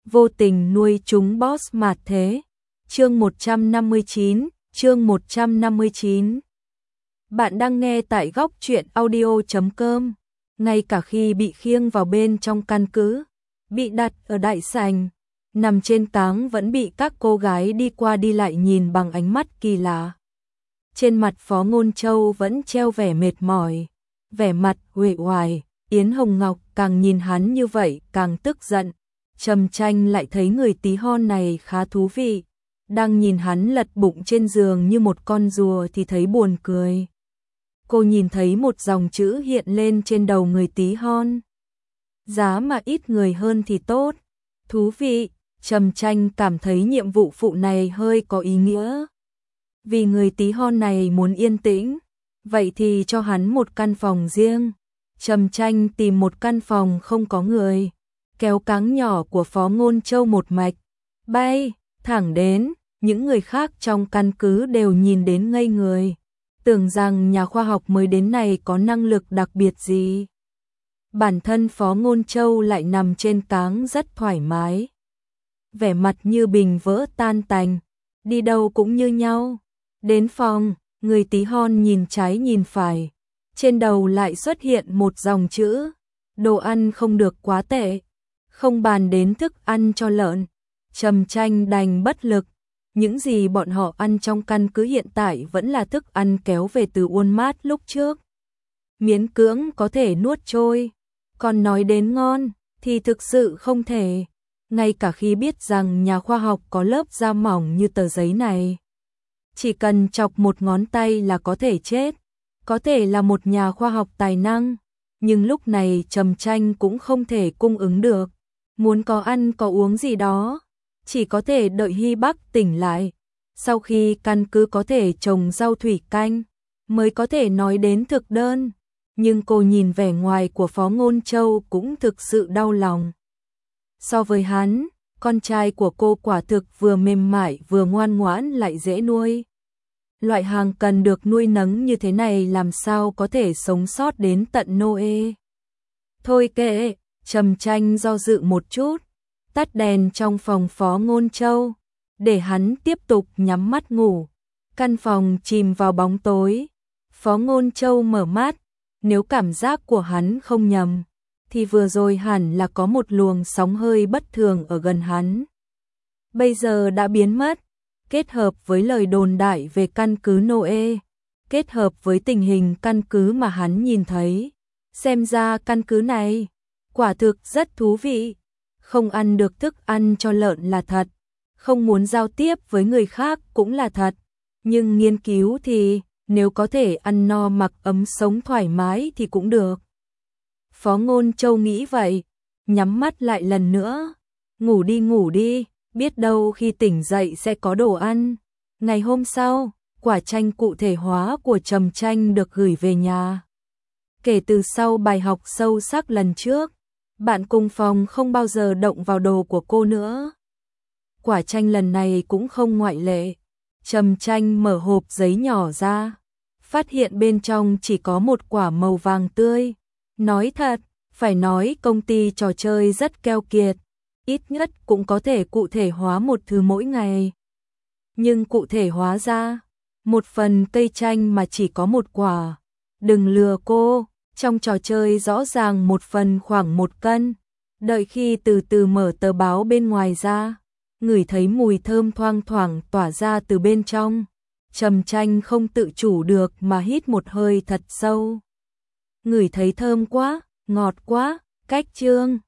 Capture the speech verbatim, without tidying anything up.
vô tình nuôi chúng boss mạt thế. Chương một trăm năm mươi chín, chương một trăm năm mươi chín. Bạn đang nghe tại góc truyện audio chấm com. Ngay cả khi bị khiêng vào bên trong căn cứ, bị đặt ở đại sảnh, nằm trên táng vẫn bị các cô gái đi qua đi lại nhìn bằng ánh mắt kỳ lạ. Trên mặt Phó Ngôn Châu vẫn treo vẻ mệt mỏi, vẻ mặt uể oải. Yến Hồng Ngọc càng nhìn hắn như vậy càng tức giận. Trầm Tranh lại thấy người tí hon này khá thú vị, đang nhìn hắn lật bụng trên giường như một con rùa thì thấy buồn cười. Cô nhìn thấy một dòng chữ hiện lên trên đầu người tí hon. Giá mà ít người hơn thì tốt. Thú vị, Trầm Tranh cảm thấy nhiệm vụ phụ này hơi có ý nghĩa. Vì người tí hon này muốn yên tĩnh, vậy thì cho hắn một căn phòng riêng. Trầm Tranh tìm một căn phòng không có người, kéo cáng nhỏ của Phó Ngôn Châu một mạch, bay, thẳng đến, những người khác trong căn cứ đều nhìn đến ngây người, tưởng rằng nhà khoa học mới đến này có năng lực đặc biệt gì. Bản thân Phó Ngôn Châu lại nằm trên cáng rất thoải mái, vẻ mặt như bình vỡ tan tành, đi đâu cũng như nhau. Đến phòng, người tí hon nhìn trái nhìn phải, trên đầu lại xuất hiện một dòng chữ, đồ ăn không được quá tệ, không bàn đến thức ăn cho lợn. Trầm Tranh đành bất lực, những gì bọn họ ăn trong căn cứ hiện tại vẫn là thức ăn kéo về từ Uôn Mát lúc trước. Miễn cưỡng có thể nuốt trôi, còn nói đến ngon thì thực sự không thể, ngay cả khi biết rằng nhà khoa học có lớp da mỏng như tờ giấy này, chỉ cần chọc một ngón tay là có thể chết. Có thể là một nhà khoa học tài năng, nhưng lúc này Trầm Tranh cũng không thể cung ứng được. Muốn có ăn có uống gì đó, chỉ có thể đợi Hy Bắc tỉnh lại. Sau khi căn cứ có thể trồng rau thủy canh, mới có thể nói đến thực đơn. Nhưng cô nhìn vẻ ngoài của Phó Ngôn Châu cũng thực sự đau lòng. So với hắn, con trai của cô quả thực vừa mềm mại vừa ngoan ngoãn lại dễ nuôi. Loại hàng cần được nuôi nấng như thế này làm sao có thể sống sót đến tận Noe. Thôi kệ, Trầm Tranh do dự một chút, tắt đèn trong phòng Phó Ngôn Châu, để hắn tiếp tục nhắm mắt ngủ. Căn phòng chìm vào bóng tối, Phó Ngôn Châu mở mắt, nếu cảm giác của hắn không nhầm, thì vừa rồi hẳn là có một luồng sóng hơi bất thường ở gần hắn. Bây giờ đã biến mất. Kết hợp với lời đồn đại về căn cứ Noe, kết hợp với tình hình căn cứ mà hắn nhìn thấy, xem ra căn cứ này quả thực rất thú vị. Không ăn được thức ăn cho lợn là thật, không muốn giao tiếp với người khác cũng là thật, nhưng nghiên cứu thì nếu có thể ăn no mặc ấm sống thoải mái thì cũng được. Phó Ngôn Châu nghĩ vậy, nhắm mắt lại lần nữa. Ngủ đi ngủ đi, biết đâu khi tỉnh dậy sẽ có đồ ăn. Ngày hôm sau, quả tranh cụ thể hóa của Trầm Tranh được gửi về nhà. Kể từ sau bài học sâu sắc lần trước, bạn cùng phòng không bao giờ động vào đồ của cô nữa. Quả tranh lần này cũng không ngoại lệ. Trầm Tranh mở hộp giấy nhỏ ra, phát hiện bên trong chỉ có một quả màu vàng tươi. Nói thật, phải nói công ty trò chơi rất keo kiệt, ít nhất cũng có thể cụ thể hóa một thứ mỗi ngày. Nhưng cụ thể hóa ra, một phần cây chanh mà chỉ có một quả. Đừng lừa cô, trong trò chơi rõ ràng một phần khoảng một cân. Đợi khi từ từ mở tờ báo bên ngoài ra, ngửi thấy mùi thơm thoang thoảng tỏa ra từ bên trong. Trầm Tranh không tự chủ được mà hít một hơi thật sâu. Ngửi thấy thơm quá, ngọt quá, cách chương.